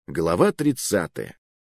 Глава 30.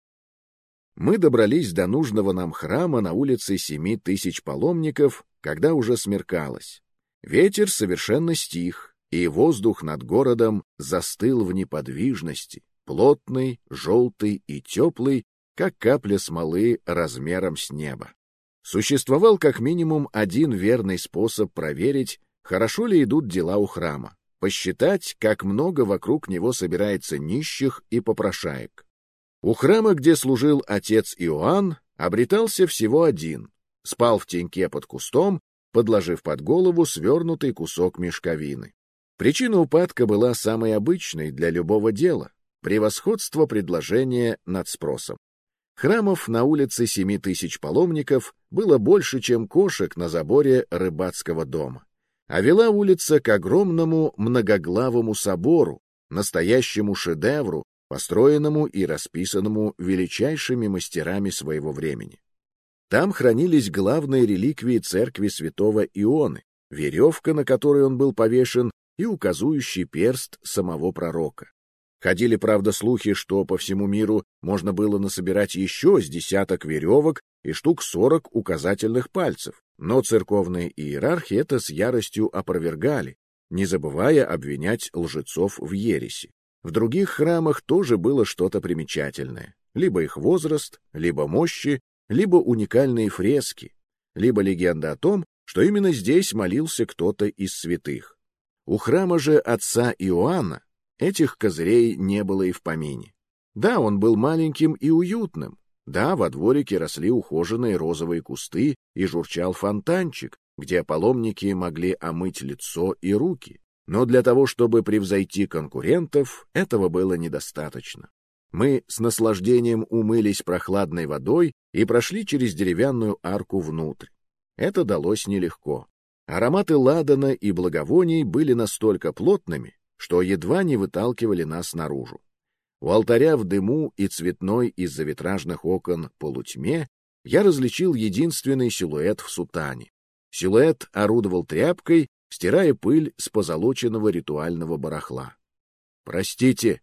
Мы добрались до нужного нам храма на улице 7000 паломников, когда уже смеркалось. Ветер совершенно стих, и воздух над городом застыл в неподвижности, плотный, желтый и теплый, как капля смолы размером с неба. Существовал как минимум один верный способ проверить, хорошо ли идут дела у храма: посчитать, как много вокруг него собирается нищих и попрошаек. У храма, где служил отец Иоанн, обретался всего один. Спал в теньке под кустом, подложив под голову свернутый кусок мешковины. Причина упадка была самой обычной для любого дела — превосходство предложения над спросом. Храмов на улице 7000 паломников было больше, чем кошек на заборе рыбацкого дома. А вела улица к огромному многоглавому собору, настоящему шедевру, построенному и расписанному величайшими мастерами своего времени. Там хранились главные реликвии церкви святого Ионы, веревка, на которой он был повешен, и указующий перст самого пророка. Ходили, правда, слухи, что по всему миру можно было насобирать еще с десяток веревок и штук 40 указательных пальцев, но церковные иерархи это с яростью опровергали, не забывая обвинять лжецов в ереси. В других храмах тоже было что-то примечательное: либо их возраст, либо мощи, либо уникальные фрески, либо легенда о том, что именно здесь молился кто-то из святых. У храма же отца Иоанна этих козырей не было и в помине. Да, он был маленьким и уютным. Да, во дворике росли ухоженные розовые кусты и журчал фонтанчик, где паломники могли омыть лицо и руки. Но для того, чтобы превзойти конкурентов, этого было недостаточно. Мы с наслаждением умылись прохладной водой и прошли через деревянную арку внутрь. Это далось нелегко. Ароматы ладана и благовоний были настолько плотными, что едва не выталкивали нас наружу. У алтаря в дыму и цветной из-за витражных окон полутьме я различил единственный силуэт в сутане. Силуэт орудовал тряпкой, стирая пыль с позолоченного ритуального барахла. «Простите!»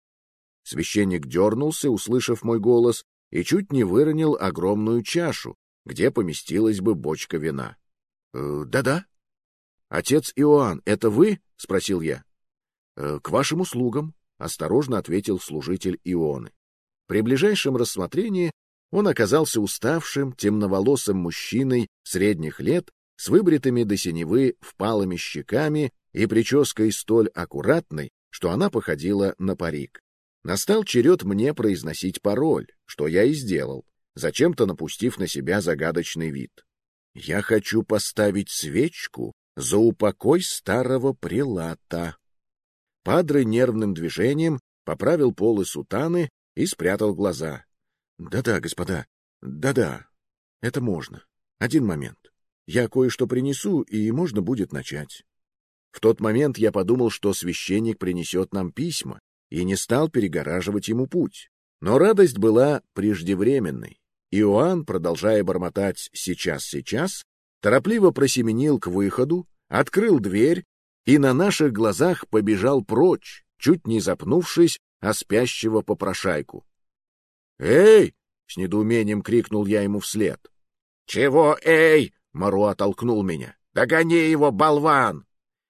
Священник дернулся, услышав мой голос, и чуть не выронил огромную чашу, где поместилась бы бочка вина. «Да-да». «Отец Иоанн, это вы?» — спросил я. «К вашим услугам», — осторожно ответил служитель Ионы. При ближайшем рассмотрении он оказался уставшим, темноволосым мужчиной средних лет с выбритыми до синевы впалыми щеками и прической столь аккуратной, что она походила на парик. Настал черед мне произносить пароль, что я и сделал, зачем-то напустив на себя загадочный вид. «Я хочу поставить свечку за упокой старого прелата». Падре нервным движением поправил полы сутаны и спрятал глаза. «Да-да, господа, да-да, это можно. Один момент. Я кое-что принесу, и можно будет начать». В тот момент я подумал, что священник принесет нам письма, и не стал перегораживать ему путь. Но радость была преждевременной. Иоанн, продолжая бормотать «сейчас, сейчас», торопливо просеменил к выходу, открыл дверь и на наших глазах побежал прочь, чуть не запнувшись о спящего попрошайку. «Эй!» — с недоумением крикнул я ему вслед. «Чего эй?» — Маруа толкнул меня. «Догони его, болван!»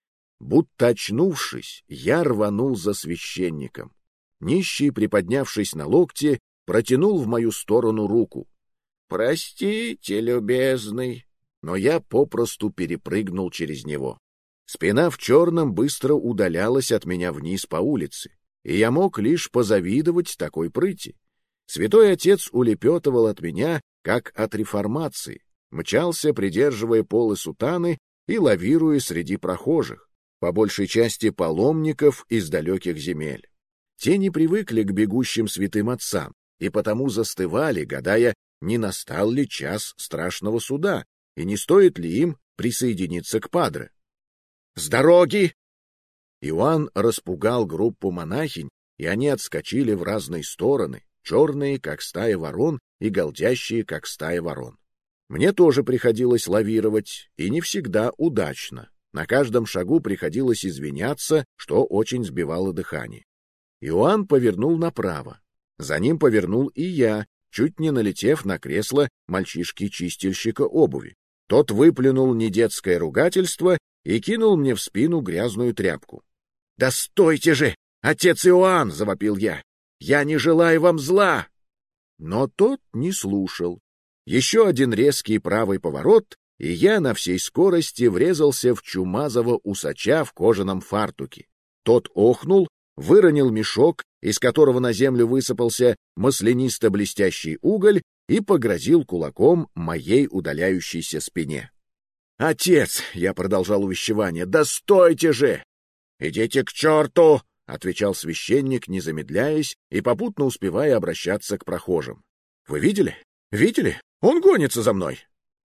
Будто очнувшись, я рванул за священником. Нищий, приподнявшись на локте, протянул в мою сторону руку. «Простите, любезный!» Но я попросту перепрыгнул через него. Спина в черном быстро удалялась от меня вниз по улице, и я мог лишь позавидовать такой прыти. Святой отец улепетывал от меня, как от реформации, мчался, придерживая полы сутаны и лавируя среди прохожих, по большей части паломников из далеких земель. Те не привыкли к бегущим святым отцам и потому застывали, гадая, не настал ли час страшного суда и не стоит ли им присоединиться к падре. «С дороги!» Иоанн распугал группу монахинь, и они отскочили в разные стороны, черные, как стая ворон, и галдящие, как стая ворон. Мне тоже приходилось лавировать, и не всегда удачно. На каждом шагу приходилось извиняться, что очень сбивало дыхание. Иоанн повернул направо. За ним повернул и я, чуть не налетев на кресло мальчишки-чистильщика обуви. Тот выплюнул недетское ругательство и кинул мне в спину грязную тряпку. — Да стойте же, отец Иоанн! — завопил я. — Я не желаю вам зла! Но тот не слушал. Еще один резкий правый поворот, и я на всей скорости врезался в чумазого усача в кожаном фартуке. Тот охнул, выронил мешок, из которого на землю высыпался маслянисто-блестящий уголь, и погрозил кулаком моей удаляющейся спине. — Отец! — я продолжал увещевание. — Да стойте же! — Идите к черту! — отвечал священник, не замедляясь и попутно успевая обращаться к прохожим. — Вы видели? Видели? Он гонится за мной!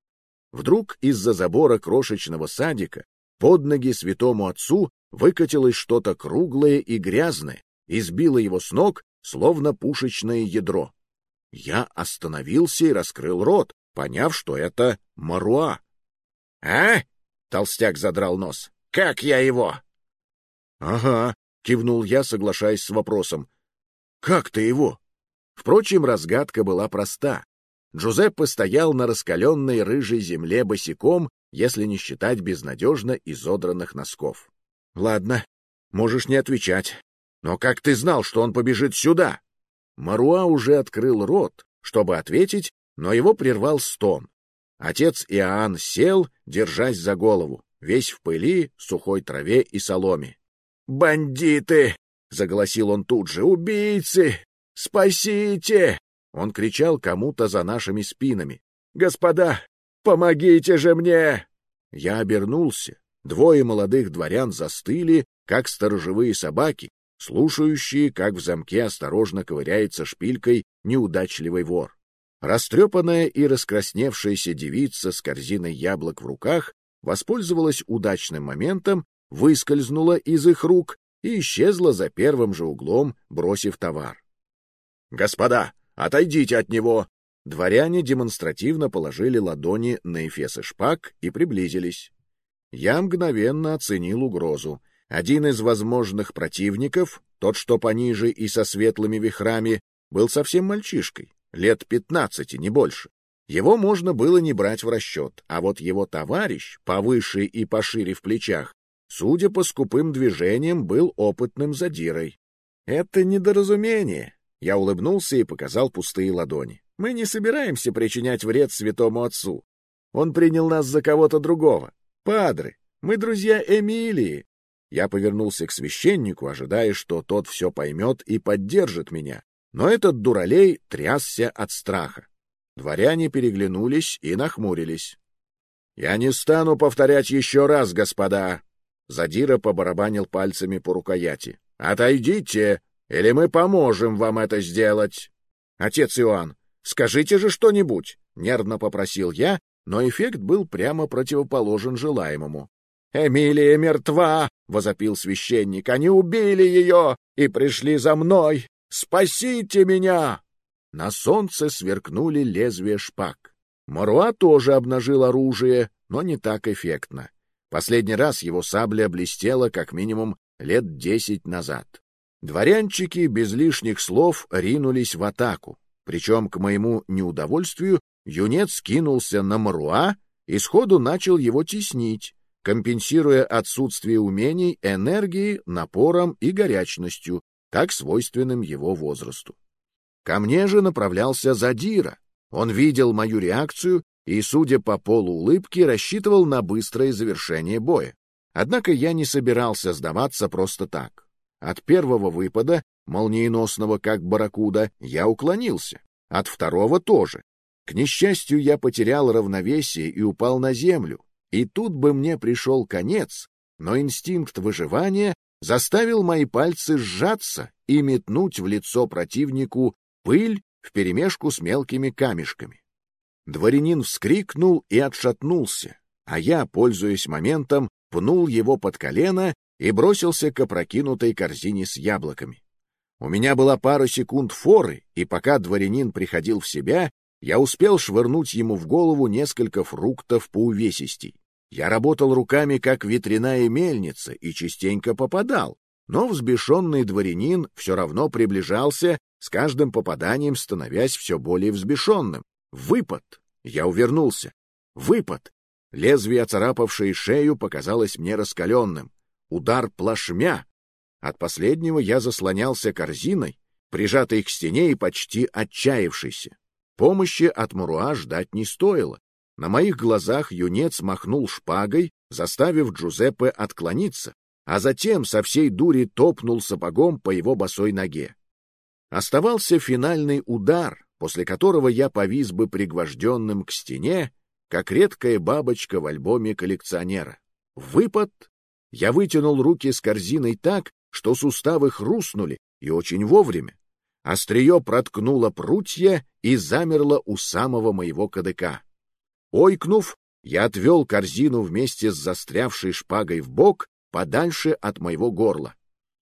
Вдруг из-за забора крошечного садика под ноги святому отцу выкатилось что-то круглое и грязное и сбило его с ног, словно пушечное ядро. Я остановился и раскрыл рот, поняв, что это Маруа. — А? — толстяк задрал нос. — Как я его? — Ага, — кивнул я, соглашаясь с вопросом. — Как ты его? Впрочем, разгадка была проста. Джузеппе стоял на раскаленной рыжей земле босиком, если не считать безнадежно изодранных носков. — Ладно, можешь не отвечать. Но как ты знал, что он побежит сюда? Маруа уже открыл рот, чтобы ответить, но его прервал стон. Отец Иоанн сел, держась за голову, весь в пыли, сухой траве и соломе. «Бандиты!» — заголосил он тут же. «Убийцы! Спасите!» Он кричал кому-то за нашими спинами. «Господа, помогите же мне!» Я обернулся. Двое молодых дворян застыли, как сторожевые собаки, слушающие, как в замке осторожно ковыряется шпилькой неудачливый вор. Растрепанная и раскрасневшаяся девица с корзиной яблок в руках воспользовалась удачным моментом, выскользнула из их рук и исчезла за первым же углом, бросив товар. «Господа, отойдите от него!» Дворяне демонстративно положили ладони на эфесы шпаг и приблизились. Я мгновенно оценил угрозу. Один из возможных противников, тот, что пониже и со светлыми вихрами, был совсем мальчишкой, лет 15, не больше. Его можно было не брать в расчет, а вот его товарищ, повыше и пошире в плечах, судя по скупым движениям, был опытным задирой. «Это недоразумение», — я улыбнулся и показал пустые ладони. «Мы не собираемся причинять вред святому отцу. Он принял нас за кого-то другого. Падре, мы друзья Эмилии». Я повернулся к священнику, ожидая, что тот все поймет и поддержит меня. Но этот дуралей трясся от страха. Дворяне переглянулись и нахмурились. — Я не стану повторять еще раз, господа! Задира побарабанил пальцами по рукояти. — Отойдите, или мы поможем вам это сделать! — Отец Иоанн, скажите же что-нибудь! — нервно попросил я, но эффект был прямо противоположен желаемому. — Эмилия мертва! — возопил священник. — Они убили ее и пришли за мной! Спасите меня! На солнце сверкнули лезвия шпаг. Маруа тоже обнажил оружие, но не так эффектно. Последний раз его сабля блестела как минимум лет 10 назад. Дворянчики без лишних слов ринулись в атаку. Причем, к моему неудовольствию, юнец кинулся на Маруа и сходу начал его теснить, компенсируя отсутствие умений энергией, напором и горячностью, так свойственным его возрасту. Ко мне же направлялся Задира. Он видел мою реакцию и, судя по полуулыбки, рассчитывал на быстрое завершение боя. Однако я не собирался сдаваться просто так. От первого выпада, молниеносного как барракуда, я уклонился. От второго тоже. К несчастью, я потерял равновесие и упал на землю. И тут бы мне пришел конец, но инстинкт выживания заставил мои пальцы сжаться и метнуть в лицо противнику пыль вперемешку с мелкими камешками. Дворянин вскрикнул и отшатнулся, а я, пользуясь моментом, пнул его под колено и бросился к опрокинутой корзине с яблоками. У меня была пара секунд форы, и пока дворянин приходил в себя, я успел швырнуть ему в голову несколько фруктов по увесистей. Я работал руками, как ветряная мельница, и частенько попадал, Но взбешенный дворянин все равно приближался, с каждым попаданием становясь все более взбешенным. Выпад! Я увернулся. Выпад! Лезвие, оцарапавшее шею, показалось мне раскаленным. Удар плашмя! От последнего я заслонялся корзиной, прижатой к стене и почти отчаявшийся. Помощи от Муруа ждать не стоило. На моих глазах юнец махнул шпагой, заставив Джузеппе отклониться, а затем со всей дури топнул сапогом по его босой ноге. Оставался финальный удар, после которого я повис бы пригвожденным к стене, как редкая бабочка в альбоме коллекционера. Выпад! Я вытянул руки с корзиной так, что суставы хрустнули, и очень вовремя. Острие проткнуло прутья и замерло у самого моего кадыка. Ойкнув, я отвел корзину вместе с застрявшей шпагой в бок, подальше от моего горла.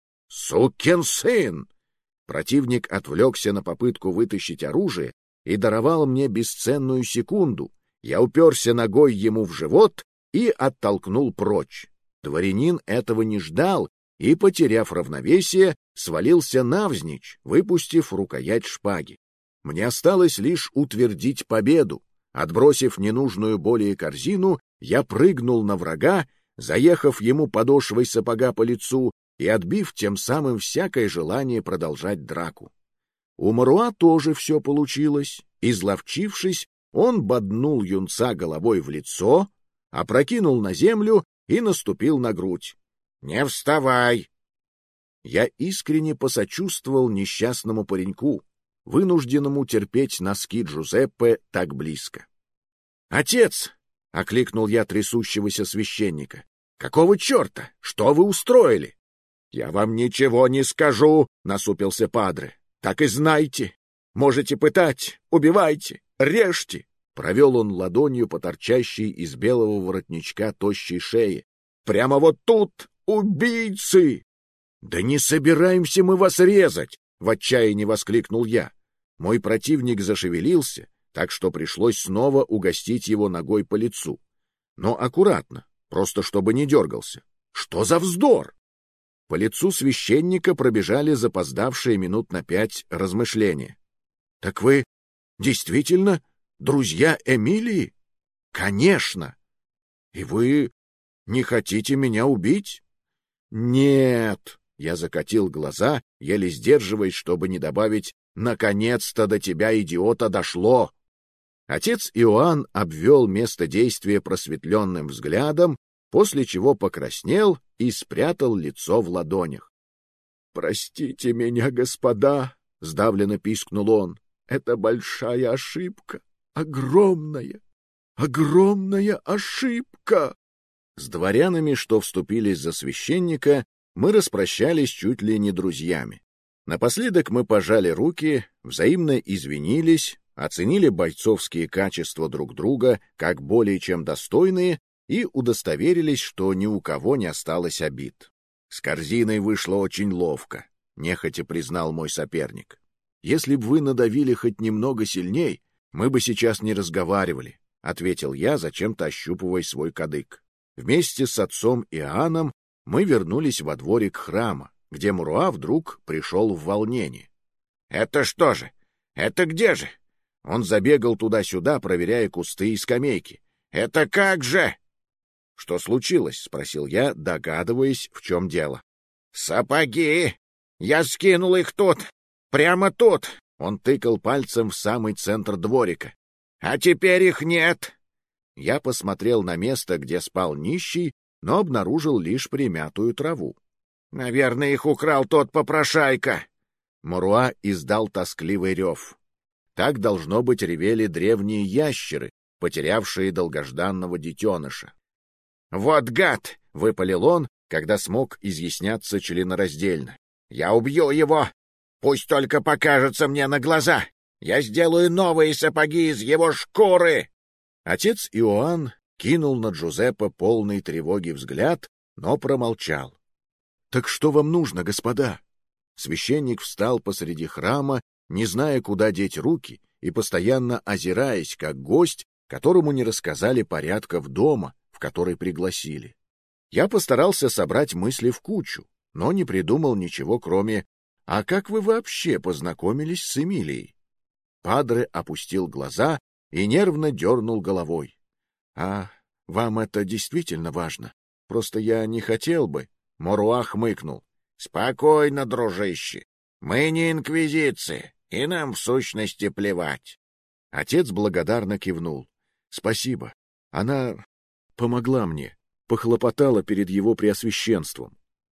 «Сукин сын!» Противник отвлекся на попытку вытащить оружие и даровал мне бесценную секунду. Я уперся ногой ему в живот и оттолкнул прочь. Дворянин этого не ждал и, потеряв равновесие, свалился навзничь, выпустив рукоять шпаги. Мне осталось лишь утвердить победу. Отбросив ненужную более корзину, я прыгнул на врага, заехав ему подошвой сапога по лицу и отбив тем самым всякое желание продолжать драку. У Муруа тоже все получилось. Изловчившись, он боднул юнца головой в лицо, опрокинул на землю и наступил на грудь. «Не вставай!» Я искренне посочувствовал несчастному пареньку, вынужденному терпеть носки Джузеппе так близко. «Отец!» — окликнул я трясущегося священника. «Какого черта? Что вы устроили?» «Я вам ничего не скажу!» — насупился падре. «Так и знайте! Можете пытать, убивайте, режьте!» Провел он ладонью по торчащей из белого воротничка тощей шее. «Прямо вот тут убийцы!» «Да не собираемся мы вас резать!» — в отчаянии воскликнул я. Мой противник зашевелился, так что пришлось снова угостить его ногой по лицу. Но аккуратно, просто чтобы не дергался. Что за вздор? По лицу священника пробежали запоздавшие минут на 5 размышления. — Так вы действительно друзья Эмилии? — Конечно. — И вы не хотите меня убить? — Нет. Я закатил глаза, еле сдерживаясь, чтобы не добавить «наконец-то до тебя, идиота, дошло». Отец Иоанн обвел место действия просветленным взглядом, после чего покраснел и спрятал лицо в ладонях. — Простите меня, господа, — сдавленно пискнул он, — это большая ошибка, огромная ошибка. С дворянами, что вступились за священника, мы распрощались чуть ли не друзьями. Напоследок мы пожали руки, взаимно извинились, оценили бойцовские качества друг друга как более чем достойные и удостоверились, что ни у кого не осталось обид. С корзиной вышло очень ловко, нехотя признал мой соперник. Если бы вы надавили хоть немного сильней, мы бы сейчас не разговаривали, ответил я, зачем-то ощупывая свой кадык. Вместе с отцом Иоанном мы вернулись во дворик храма, где Муруа вдруг пришел в волнение. — Это что же? Это где же? Он забегал туда-сюда, проверяя кусты и скамейки. — Это как же? — Что случилось? — спросил я, догадываясь, в чем дело. — Сапоги! Я скинул их тут, прямо тут! Он тыкал пальцем в самый центр дворика. — А теперь их нет! Я посмотрел на место, где спал нищий, но обнаружил лишь примятую траву. — Наверное, их украл тот попрошайка. Муруа издал тоскливый рев. Так, должно быть, ревели древние ящеры, потерявшие долгожданного детеныша. — Вот гад! — выпалил он, когда смог изъясняться членораздельно. — Я убью его! Пусть только покажется мне на глаза! Я сделаю новые сапоги из его шкуры! Отец Иоанн кинул на Джузеппе полный тревоги взгляд, но промолчал. — Так что вам нужно, господа? Священник встал посреди храма, не зная, куда деть руки, и постоянно озираясь, как гость, которому не рассказали порядков дома, в который пригласили. Я постарался собрать мысли в кучу, но не придумал ничего, кроме «А как вы вообще познакомились с Эмилией?» Падре опустил глаза и нервно дернул головой. «А вам это действительно важно? Просто я не хотел бы». Моруа хмыкнул. «Спокойно, дружище. Мы не инквизиция, и нам в сущности плевать». Отец благодарно кивнул. «Спасибо. Она помогла мне, похлопотала перед его преосвященством».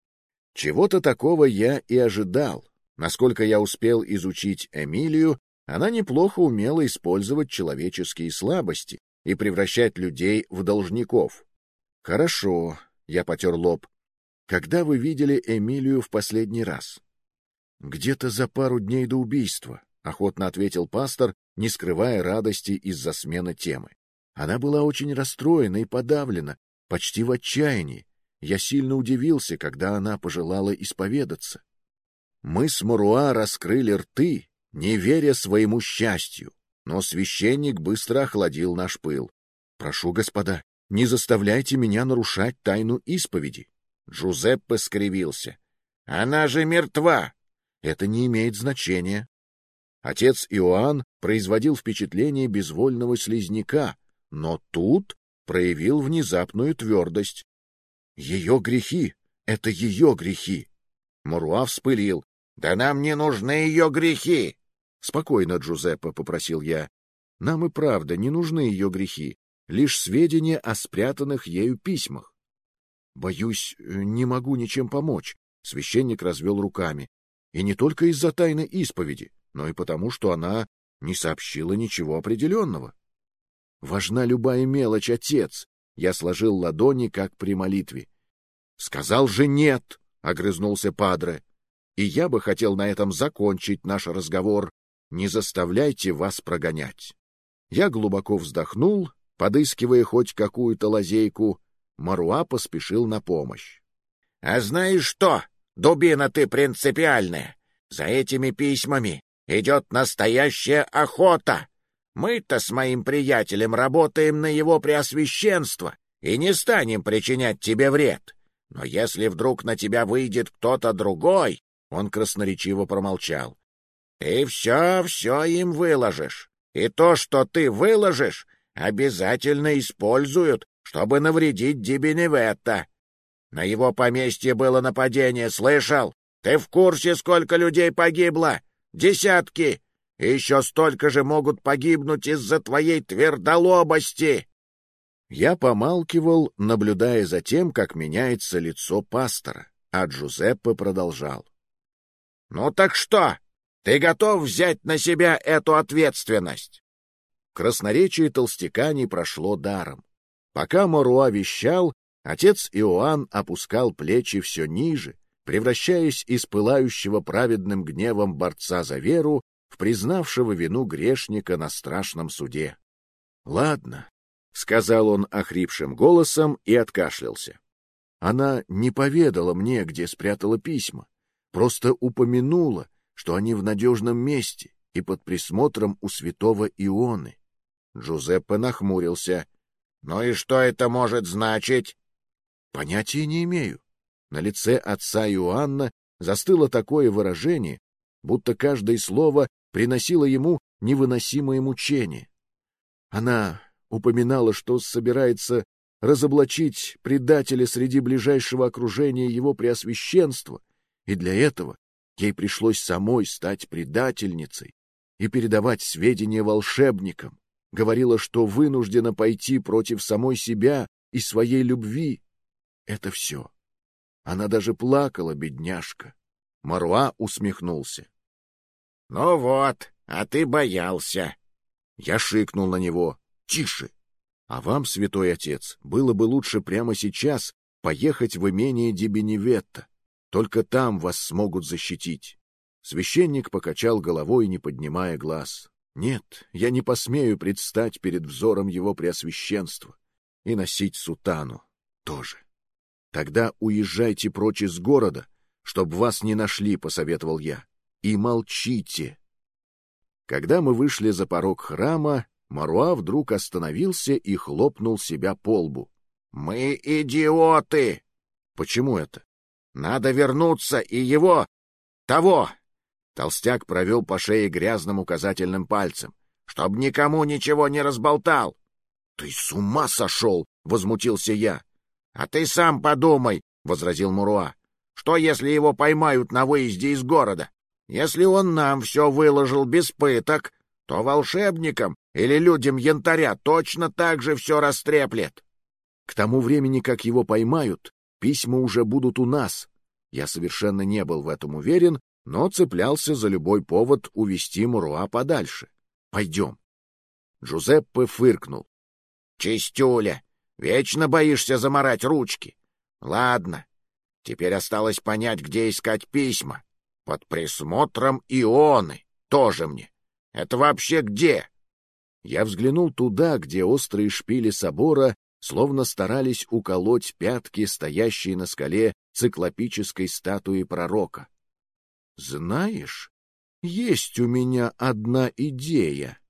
Чего-то такого я и ожидал. Насколько я успел изучить Эмилию, она неплохо умела использовать человеческие слабости и превращать людей в должников. «Хорошо», — я потер лоб. «Когда вы видели Эмилию в последний раз?» «Где-то за пару дней до убийства», — охотно ответил пастор, не скрывая радости из-за смены темы. Она была очень расстроена и подавлена, почти в отчаянии. Я сильно удивился, когда она пожелала исповедаться. Мы с Моруа раскрыли рты, не веря своему счастью, но священник быстро охладил наш пыл. «Прошу, господа, не заставляйте меня нарушать тайну исповеди». Джузеппе скривился. «Она же мертва!» «Это не имеет значения». Отец Иоанн производил впечатление безвольного слизняка, но тут проявил внезапную твердость. «Ее грехи — это ее грехи!» Моруа вспылил. «Да нам не нужны ее грехи!» «Спокойно, Джузеппе», — попросил я. «Нам и правда не нужны ее грехи, лишь сведения о спрятанных ею письмах». «Боюсь, не могу ничем помочь», — священник развел руками. «И не только из-за тайны исповеди, но и потому, что она не сообщила ничего определенного». «Важна любая мелочь, отец», — я сложил ладони, как при молитве. «Сказал же нет», — огрызнулся падре. «И я бы хотел на этом закончить наш разговор. Не заставляйте вас прогонять». Я глубоко вздохнул, подыскивая хоть какую-то лазейку. Моруа поспешил на помощь. — А знаешь что, дубина ты принципиальная, за этими письмами идет настоящая охота. Мы-то с моим приятелем работаем на его преосвященство и не станем причинять тебе вред. Но если вдруг на тебя выйдет кто-то другой, — он красноречиво промолчал, — ты все им выложишь. И то, что ты выложишь, обязательно используют, чтобы навредить Ди Беневетто. На его поместье было нападение, слышал? Ты в курсе, сколько людей погибло? Десятки! И еще столько же могут погибнуть из-за твоей твердолобости!» Я помалкивал, наблюдая за тем, как меняется лицо пастора, а Джузеппе продолжал. «Ну так что? Ты готов взять на себя эту ответственность?» Красноречие толстяка не прошло даром. Пока Моруа вещал, отец Иоанн опускал плечи все ниже, превращаясь из пылающего праведным гневом борца за веру в признавшего вину грешника на страшном суде. — Ладно, — сказал он охрипшим голосом и откашлялся. Она не поведала мне, где спрятала письма, просто упомянула, что они в надежном месте и под присмотром у святого Ионы. Джузеппе нахмурился. — Ну и что это может значить? — Понятия не имею. На лице отца Иоанна застыло такое выражение, будто каждое слово приносило ему невыносимое мучение. Она упоминала, что собирается разоблачить предателя среди ближайшего окружения его преосвященства, и для этого ей пришлось самой стать предательницей и передавать сведения волшебникам. Говорила, что вынуждена пойти против самой себя и своей любви. Это все. Она даже плакала, бедняжка. Моруа усмехнулся. — Ну вот, а ты боялся. Я шикнул на него. — Тише! А вам, святой отец, было бы лучше прямо сейчас поехать в имение Ди Беневетто. Только там вас смогут защитить. Священник покачал головой, не поднимая глаз. Нет, я не посмею предстать перед взором его преосвященства. И носить сутану тоже. Тогда уезжайте прочь из города, чтоб вас не нашли, — посоветовал я. И молчите. Когда мы вышли за порог храма, Моруа вдруг остановился и хлопнул себя по лбу. — Мы идиоты! — Почему это? Надо вернуться и его... того!» Толстяк провел по шее грязным указательным пальцем. «Чтоб никому ничего не разболтал!» «Ты с ума сошел!» — возмутился я. «А ты сам подумай!» — возразил Муруа. «Что, если его поймают на выезде из города? Если он нам все выложил без пыток, то волшебникам или людям янтаря точно так же все растреплет». К тому времени, как его поймают, письма уже будут у нас. Я совершенно не был в этом уверен, но цеплялся за любой повод увести Муруа подальше. «Пойдем». Джузеппе фыркнул. «Чистюля, вечно боишься замарать ручки. Ладно, теперь осталось понять, где искать письма. Под присмотром Ионы. Тоже мне. Это вообще где?» Я взглянул туда, где острые шпили собора словно старались уколоть пятки, стоящей на скале циклопической статуи пророка. «Знаешь, есть у меня одна идея».